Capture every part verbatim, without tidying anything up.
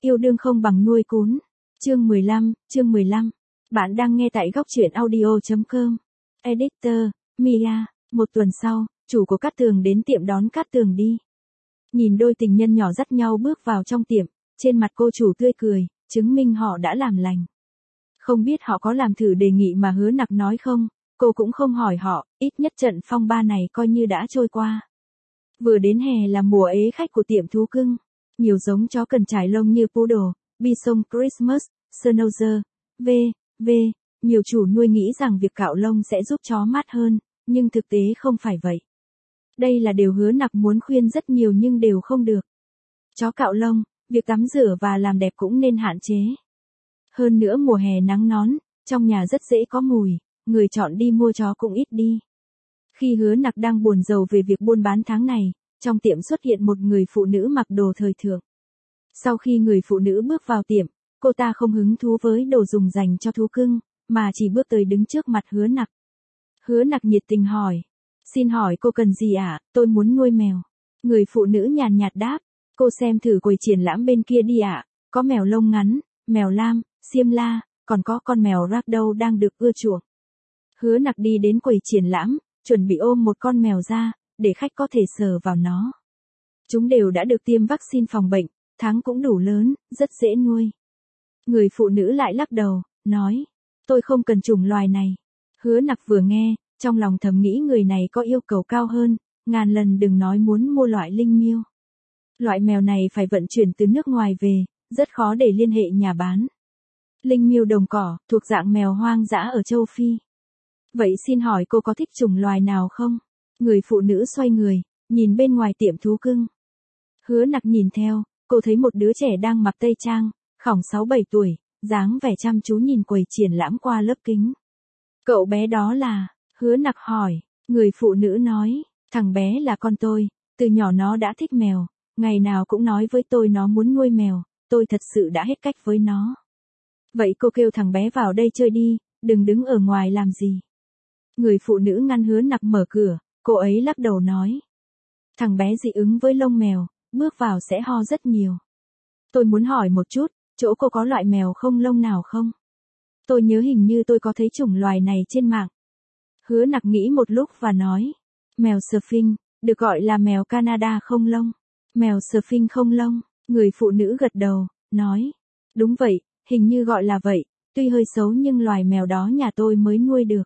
Yêu đương không bằng nuôi cún. Chương mười lăm, chương mười lăm. Bạn đang nghe tại góc truyện audio chấm com. Editor, Mia. Một tuần sau, chủ của Cát Tường đến tiệm đón Cát Tường đi. Nhìn đôi tình nhân nhỏ dắt nhau bước vào trong tiệm, trên mặt cô chủ tươi cười, chứng minh họ đã làm lành. Không biết họ có làm thử đề nghị mà Hứa Nặc nói không, cô cũng không hỏi họ, ít nhất trận phong ba này coi như đã trôi qua. Vừa đến hè là mùa ế khách của tiệm thú cưng. Nhiều giống chó cần trải lông như Poodle, Bichon Christmas, Schnauzer, v, v. Nhiều chủ nuôi nghĩ rằng việc cạo lông sẽ giúp chó mát hơn, nhưng thực tế không phải vậy. Đây là điều Hứa Nặc muốn khuyên rất nhiều nhưng đều không được. Chó cạo lông, việc tắm rửa và làm đẹp cũng nên hạn chế. Hơn nữa mùa hè nắng nón, trong nhà rất dễ có mùi, người chọn đi mua chó cũng ít đi. Khi Hứa Nặc đang buồn rầu về việc buôn bán tháng này, trong tiệm xuất hiện một người phụ nữ mặc đồ thời thượng. Sau khi người phụ nữ bước vào tiệm, cô ta không hứng thú với đồ dùng dành cho thú cưng, mà chỉ bước tới đứng trước mặt Hứa Nặc. Hứa Nặc nhiệt tình hỏi, xin hỏi cô cần gì ạ, à? Tôi muốn nuôi mèo. Người phụ nữ nhàn nhạt đáp, cô xem thử quầy triển lãm bên kia đi ạ, à? Có mèo lông ngắn, mèo lam, xiêm la, còn có con mèo ragdoll đang được ưa chuộng. Hứa Nặc đi đến quầy triển lãm, chuẩn bị ôm một con mèo ra, để khách có thể sờ vào nó. Chúng đều đã được tiêm vaccine phòng bệnh, tháng cũng đủ lớn, rất dễ nuôi. Người phụ nữ lại lắc đầu, nói, tôi không cần chủng loài này. Hứa Nặc vừa nghe, trong lòng thầm nghĩ người này có yêu cầu cao hơn, ngàn lần đừng nói muốn mua loại linh miêu. Loại mèo này phải vận chuyển từ nước ngoài về, rất khó để liên hệ nhà bán. Linh miêu đồng cỏ, thuộc dạng mèo hoang dã ở châu Phi. Vậy xin hỏi cô có thích chủng loài nào không? Người phụ nữ xoay người, nhìn bên ngoài tiệm thú cưng. Hứa Nặc nhìn theo, cô thấy một đứa trẻ đang mặc tây trang, khoảng sáu bảy tuổi, dáng vẻ chăm chú nhìn quầy triển lãm qua lớp kính. Cậu bé đó là, Hứa Nặc hỏi, người phụ nữ nói, thằng bé là con tôi, từ nhỏ nó đã thích mèo, ngày nào cũng nói với tôi nó muốn nuôi mèo, tôi thật sự đã hết cách với nó. Vậy cô kêu thằng bé vào đây chơi đi, đừng đứng ở ngoài làm gì. Người phụ nữ ngăn Hứa Nặc mở cửa, cô ấy lắc đầu nói. Thằng bé dị ứng với lông mèo, bước vào sẽ ho rất nhiều. Tôi muốn hỏi một chút, chỗ cô có loại mèo không lông nào không? Tôi nhớ hình như tôi có thấy chủng loài này trên mạng. Hứa Nặc nghĩ một lúc và nói. Mèo Sphinx, được gọi là mèo Canada không lông. Mèo Sphinx không lông, người phụ nữ gật đầu, nói. Đúng vậy, hình như gọi là vậy, tuy hơi xấu nhưng loài mèo đó nhà tôi mới nuôi được.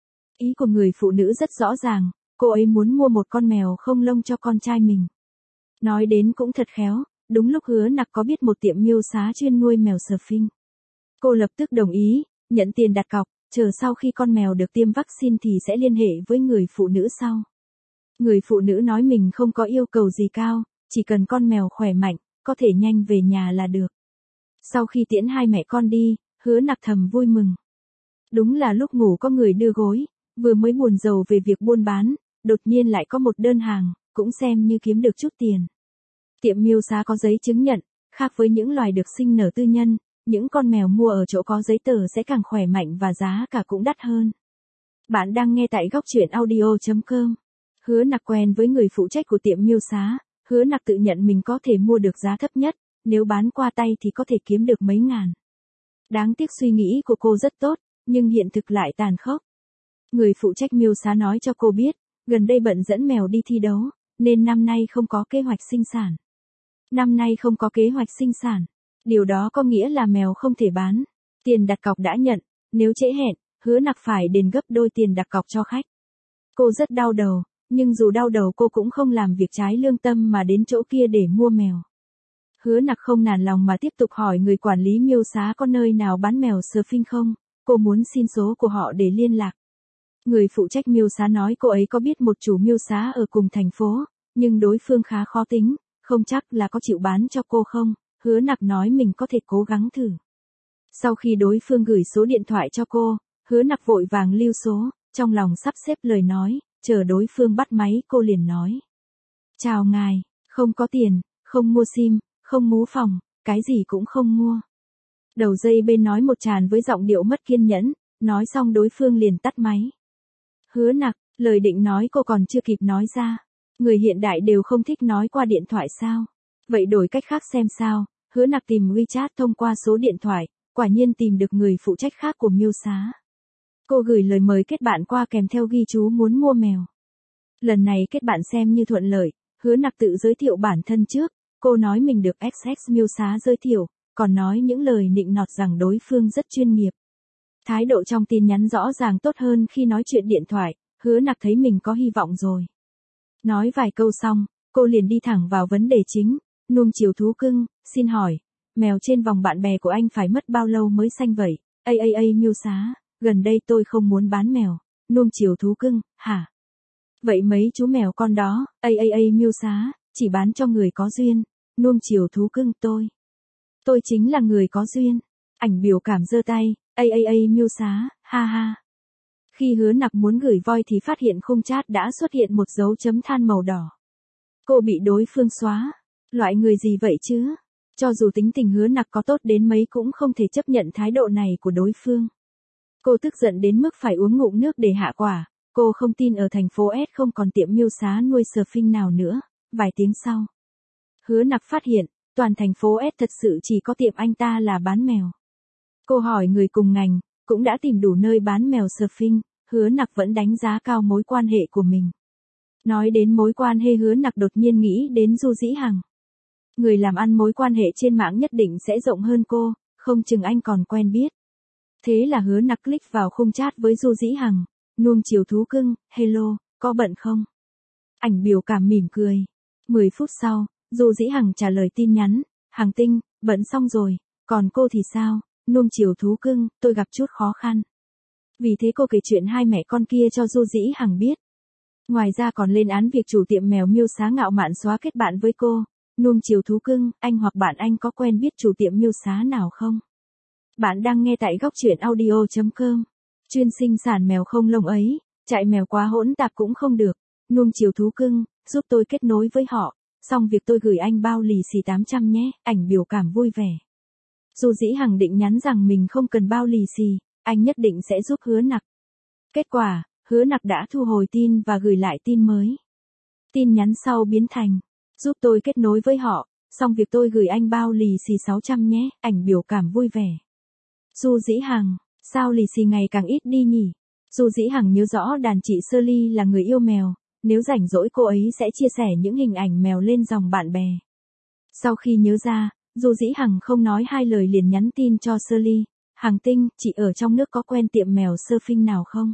Ý của người phụ nữ rất rõ ràng, cô ấy muốn mua một con mèo không lông cho con trai mình. Nói đến cũng thật khéo, đúng lúc Hứa Nặc có biết một tiệm miêu xá chuyên nuôi mèo Sphinx. Cô lập tức đồng ý, nhận tiền đặt cọc, chờ sau khi con mèo được tiêm vaccine thì sẽ liên hệ với người phụ nữ sau. Người phụ nữ nói mình không có yêu cầu gì cao, chỉ cần con mèo khỏe mạnh, có thể nhanh về nhà là được. Sau khi tiễn hai mẹ con đi, Hứa Nặc thầm vui mừng. Đúng là lúc ngủ có người đưa gối, vừa mới buồn rầu về việc buôn bán, đột nhiên lại có một đơn hàng, cũng xem như kiếm được chút tiền. Tiệm miêu xá có giấy chứng nhận, khác với những loài được sinh nở tư nhân, những con mèo mua ở chỗ có giấy tờ sẽ càng khỏe mạnh và giá cả cũng đắt hơn. Bạn đang nghe tại góc truyện audio chấm com. Hứa Nặc quen với người phụ trách của tiệm miêu xá, Hứa Nặc tự nhận mình có thể mua được giá thấp nhất, nếu bán qua tay thì có thể kiếm được mấy ngàn. Đáng tiếc suy nghĩ của cô rất tốt, nhưng hiện thực lại tàn khốc. Người phụ trách miêu xá nói cho cô biết, gần đây bận dẫn mèo đi thi đấu, nên năm nay không có kế hoạch sinh sản. Năm nay không có kế hoạch sinh sản. Điều đó có nghĩa là mèo không thể bán. Tiền đặt cọc đã nhận, nếu trễ hẹn, Hứa Nặc phải đền gấp đôi tiền đặt cọc cho khách. Cô rất đau đầu, nhưng dù đau đầu cô cũng không làm việc trái lương tâm mà đến chỗ kia để mua mèo. Hứa Nặc không nản lòng mà tiếp tục hỏi người quản lý miêu xá có nơi nào bán mèo Sphinx không, cô muốn xin số của họ để liên lạc. Người phụ trách miêu xá nói cô ấy có biết một chủ miêu xá ở cùng thành phố, nhưng đối phương khá khó tính, không chắc là có chịu bán cho cô không. Hứa Nặc nói mình có thể cố gắng thử. Sau khi đối phương gửi số điện thoại cho cô, Hứa Nặc vội vàng lưu số, trong lòng sắp xếp lời nói, chờ đối phương bắt máy cô liền nói. Chào ngài, không có tiền, không mua sim, không mú phòng, cái gì cũng không mua. Đầu dây bên nói một tràn với giọng điệu mất kiên nhẫn, nói xong đối phương liền tắt máy. Hứa Nặc, lời định nói cô còn chưa kịp nói ra. Người hiện đại đều không thích nói qua điện thoại sao? Vậy đổi cách khác xem sao? Hứa Nặc tìm WeChat thông qua số điện thoại, quả nhiên tìm được người phụ trách khác của Miêu Xá. Cô gửi lời mời kết bạn qua kèm theo ghi chú muốn mua mèo. Lần này kết bạn xem như thuận lợi, Hứa Nặc tự giới thiệu bản thân trước, cô nói mình được ích ích Miêu Xá giới thiệu, còn nói những lời nịnh nọt rằng đối phương rất chuyên nghiệp. Thái độ trong tin nhắn rõ ràng tốt hơn khi nói chuyện điện thoại, Hứa Nặc thấy mình có hy vọng rồi. Nói vài câu xong, cô liền đi thẳng vào vấn đề chính, nuông chiều thú cưng, xin hỏi, mèo trên vòng bạn bè của anh phải mất bao lâu mới sanh vậy? A a a Miêu Xá, gần đây tôi không muốn bán mèo, nuông chiều thú cưng, hả? Vậy mấy chú mèo con đó, a a a Miêu Xá, chỉ bán cho người có duyên, nuông chiều thú cưng tôi. Tôi chính là người có duyên. Ảnh biểu cảm giơ tay, a a a Miêu Xá, ha ha. Khi Hứa Nặc muốn gửi voi thì phát hiện khung chat đã xuất hiện một dấu chấm than màu đỏ. Cô bị đối phương xóa. Loại người gì vậy chứ? Cho dù tính tình Hứa Nặc có tốt đến mấy cũng không thể chấp nhận thái độ này của đối phương. Cô tức giận đến mức phải uống ngụm nước để hạ quả. Cô không tin ở thành phố S không còn tiệm Miêu Xá nuôi surfing nào nữa. Vài tiếng sau, Hứa Nặc phát hiện, toàn thành phố S thật sự chỉ có tiệm anh ta là bán mèo. Cô hỏi người cùng ngành, cũng đã tìm đủ nơi bán mèo surfing, Hứa Nặc vẫn đánh giá cao mối quan hệ của mình. Nói đến mối quan hệ, Hứa Nặc đột nhiên nghĩ đến Du Dĩ Hằng. Người làm ăn mối quan hệ trên mạng nhất định sẽ rộng hơn cô, không chừng anh còn quen biết. Thế là Hứa Nặc click vào khung chat với Du Dĩ Hằng, nuông chiều thú cưng, hello, có bận không? Ảnh biểu cảm mỉm cười. mười phút sau, Du Dĩ Hằng trả lời tin nhắn, Hằng Tinh, bận xong rồi, còn cô thì sao? Nuông chiều thú cưng, tôi gặp chút khó khăn. Vì thế cô kể chuyện hai mẹ con kia cho Du Dĩ Hằng biết. Ngoài ra còn lên án việc chủ tiệm mèo Miêu Xá ngạo mạn xóa kết bạn với cô. Nuông chiều thú cưng, anh hoặc bạn anh có quen biết chủ tiệm Miêu Xá nào không? Bạn đang nghe tại góc truyện audio chấm com. Chuyên sinh sản mèo không lông ấy, chạy mèo quá hỗn tạp cũng không được. Nuông chiều thú cưng, giúp tôi kết nối với họ. Xong việc tôi gửi anh bao lì xì tám trăm nhé. Ảnh biểu cảm vui vẻ. Du Dĩ Hằng định nhắn rằng mình không cần bao lì xì, anh nhất định sẽ giúp Hứa Nặc. Kết quả, Hứa Nặc đã thu hồi tin và gửi lại tin mới. Tin nhắn sau biến thành, giúp tôi kết nối với họ, xong việc tôi gửi anh bao lì xì sáu trăm nhé. Ảnh biểu cảm vui vẻ. Du Dĩ Hằng, sao lì xì ngày càng ít đi nhỉ? Du Dĩ Hằng nhớ rõ đàn chị Shirley là người yêu mèo, nếu rảnh rỗi cô ấy sẽ chia sẻ những hình ảnh mèo lên dòng bạn bè. Sau khi nhớ ra, Du Dĩ Hằng không nói hai lời liền nhắn tin cho Shirley, Hằng Tinh, chị ở trong nước có quen tiệm mèo surfing nào không?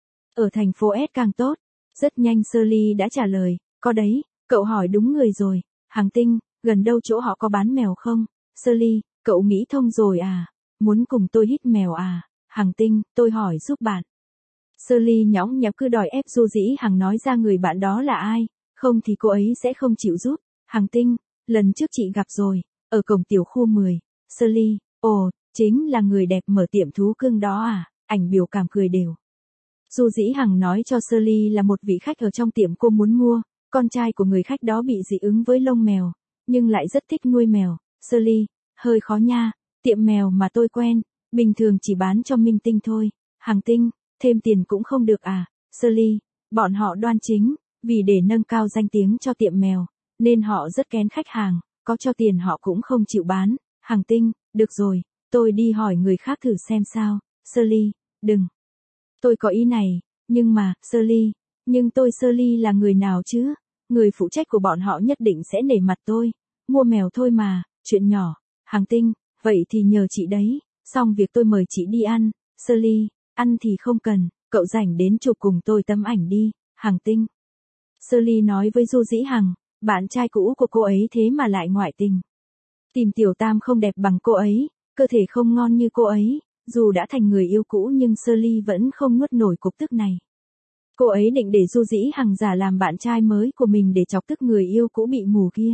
Ở thành phố S càng tốt. Rất nhanh Shirley đã trả lời, có đấy, cậu hỏi đúng người rồi, Hằng Tinh, gần đâu chỗ họ có bán mèo không? Shirley, cậu nghĩ thông rồi à? Muốn cùng tôi hít mèo à? Hằng Tinh, tôi hỏi giúp bạn. Shirley nhõng nhẽo cứ đòi ép Du Dĩ Hằng nói ra người bạn đó là ai, không thì cô ấy sẽ không chịu giúp. Hằng Tinh, lần trước chị gặp rồi, ở cổng tiểu khu mười. Shirley, ồ, chính là người đẹp mở tiệm thú cưng đó à? Ảnh biểu cảm cười đều. Du Dĩ Hằng nói cho Shirley là một vị khách ở trong tiệm cô muốn mua, con trai của người khách đó bị dị ứng với lông mèo, nhưng lại rất thích nuôi mèo. Shirley, hơi khó nha, tiệm mèo mà tôi quen, bình thường chỉ bán cho minh tinh thôi. Hằng Tinh, thêm tiền cũng không được à? Shirley, bọn họ đoan chính, vì để nâng cao danh tiếng cho tiệm mèo, nên họ rất kén khách hàng, có cho tiền họ cũng không chịu bán. Hằng Tinh, được rồi, tôi đi hỏi người khác thử xem sao. Shirley, đừng. Tôi có ý này, nhưng mà, Shirley, nhưng tôi Shirley là người nào chứ? Người phụ trách của bọn họ nhất định sẽ nể mặt tôi. Mua mèo thôi mà, chuyện nhỏ. Hằng Tinh, vậy thì nhờ chị đấy, xong việc tôi mời chị đi ăn. Shirley, ăn thì không cần, cậu rảnh đến chụp cùng tôi tấm ảnh đi. Hằng Tinh. Shirley nói với Du Dĩ Hằng, bạn trai cũ của cô ấy thế mà lại ngoại tình. Tìm tiểu tam không đẹp bằng cô ấy, cơ thể không ngon như cô ấy, dù đã thành người yêu cũ nhưng Shirley vẫn không nuốt nổi cục tức này. Cô ấy định để Du Dĩ Hằng giả làm bạn trai mới của mình để chọc tức người yêu cũ bị mù kia.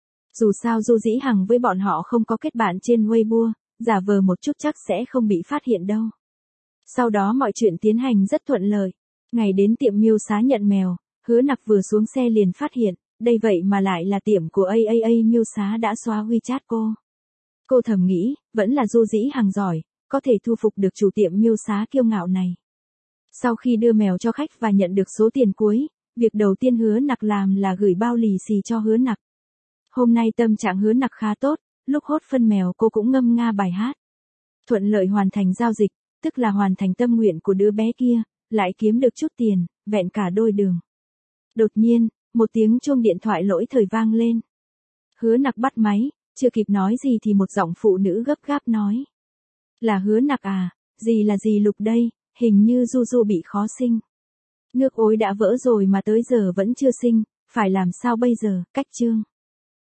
Dù sao Du Dĩ Hằng với bọn họ không có kết bạn trên Weibo, giả vờ một chút chắc sẽ không bị phát hiện đâu. Sau đó mọi chuyện tiến hành rất thuận lợi. Ngày đến tiệm Miêu Xá nhận mèo, Hứa Nặc vừa xuống xe liền phát hiện, đây vậy mà lại là tiệm của a a a Miêu Xá đã xóa WeChat cô. Cô thầm nghĩ, vẫn là Du Dĩ Hằng giỏi, có thể thu phục được chủ tiệm Miêu Xá kiêu ngạo này. Sau khi đưa mèo cho khách và nhận được số tiền cuối, việc đầu tiên Hứa Nặc làm là gửi bao lì xì cho Hứa Nặc. Hôm nay tâm trạng Hứa Nặc khá tốt, Lúc hốt phân mèo cô cũng ngâm nga bài hát. Thuận lợi hoàn thành giao dịch, tức là hoàn thành tâm nguyện của đứa bé kia, lại kiếm được chút tiền, vẹn cả đôi đường. Đột nhiên, một tiếng chuông điện thoại lỗi thời vang lên. Hứa Nặc bắt máy, chưa kịp nói gì thì một giọng phụ nữ gấp gáp nói. Là Hứa Nặc à, gì là gì Lục đây, hình như Du Du bị khó sinh. Nước ối đã vỡ rồi mà tới giờ vẫn chưa sinh, phải làm sao bây giờ, cách chương.